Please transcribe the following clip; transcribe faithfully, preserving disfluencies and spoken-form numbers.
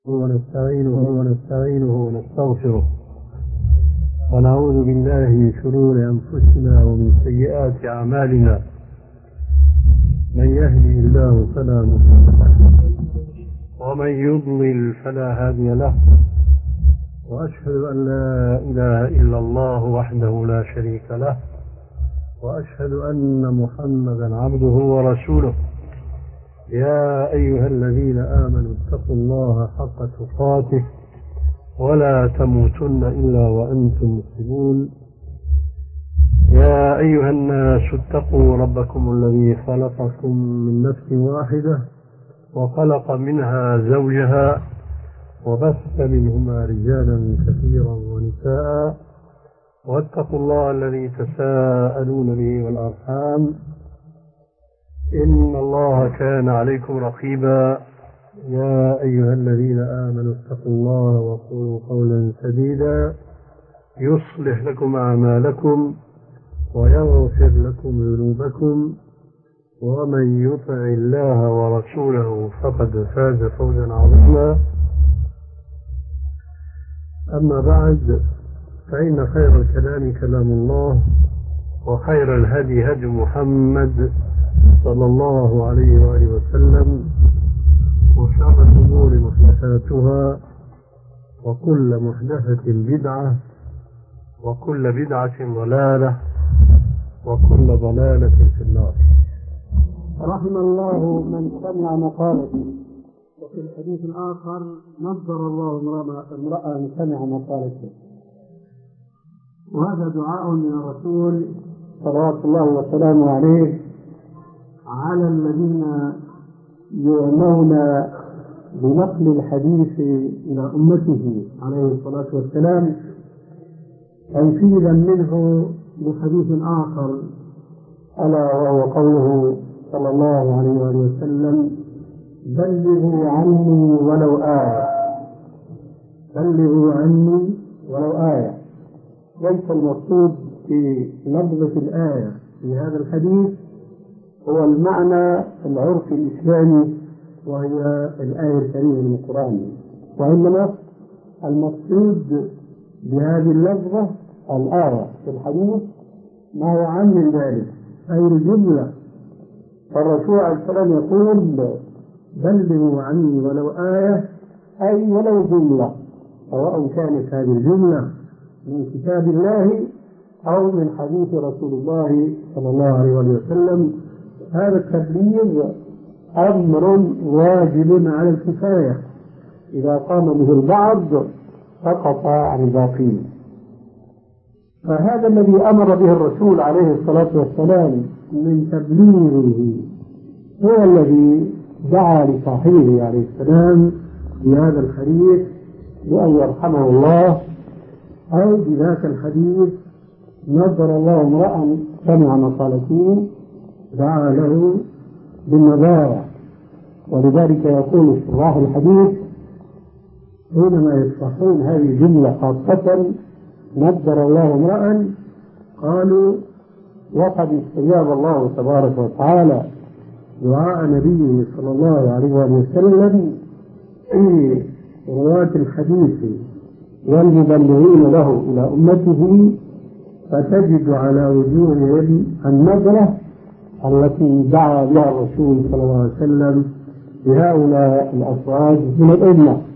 ونستعينه ونستعينه ونستغفره ونعوذ بالله من شرور أنفسنا ومن سيئات أعمالنا. من يهدي الله فلا مضل له ومن يضلل فلا هادي له، وأشهد أن لا إله إلا الله وحده لا شريك له، وأشهد أن محمدا عبده ورسوله. يا أيها الذين آمنوا اتقوا الله حق تقاته ولا تموتن إلا وأنتم مسلمون. يا أيها الناس اتقوا ربكم الذي خلقكم من نفس واحدة وخلق منها زوجها وبث منهما رجالا كثيرا ونساء، واتقوا الله الذي تساءلون به والأرحام إن الله كان عليكم رقيبا. يا أيها الذين آمنوا اتقوا الله وقولوا قولا سديدا يصلح لكم أعمالكم ويغفر لكم ذنوبكم، ومن يطع الله ورسوله فقد فاز فوزا عظيما. أما بعد، فإن خير الكلام كلام الله، وخير الهدي هدي محمد صلى الله عليه وآله وسلم، وشر الأمور محدثاتها، وكل محدثة بدعة، وكل بدعة ضلالة، وكل ضلالة في النار. رحم الله من سمع مقالتي. وفي الحديث الآخر: نظر الله امرأ سمع مقالته. وهذا دعاء من الرسول صلوات الله وسلامه عليه على الذين يعنون بنقل الحديث إلى أمته عليه الصلاة والسلام، تنفيذا منه بحديث آخر، ألا وهو قوله صلى الله عليه وسلم: بلغوا عني ولو آية. بلغوا عني ولو آية. ليس المقصود في لفظة الآية في هذا الحديث هو المعنى العرفي الإسلامي، وهي الآية الكريمة من القرآن، وإنما المقصود بهذه اللفظة الآية في الحديث ما هو عام من ذلك، أي الجملة. فالرسول عليه السلام يقول: بلغوا عني ولو آية، أي ولو جملة، سواء كانت هذه الجملة من كتاب الله أو من حديث رسول الله صلى الله عليه وسلم. هذا التبليغ أمر واجب على الكفاية، إذا قام به البعض سقط عن الباقين. فهذا الذي أمر به الرسول عليه الصلاة والسلام من تبليغه هو الذي دعا لصاحبه عليه السلام بهذا الحديث بأن يرحمه الله، أو بذاك الحديث: نظر الله امرأ سمع مقالتي دعا له بالنظارة. ولذلك يقول شراح الحديث حينما يشرحون هذه الجملة خاصة: نظر الله امرأ، قالوا: وقد استجاب الله تبارك وتعالى دعاء نبيه صلى الله عليه وسلم في رواة الحديث والمبلغين له إلى أمته، فتجد على وجوههم النظرة التي دعا بها الرسول صلى الله عليه وسلم بهؤلاء الأفراد من الأمة.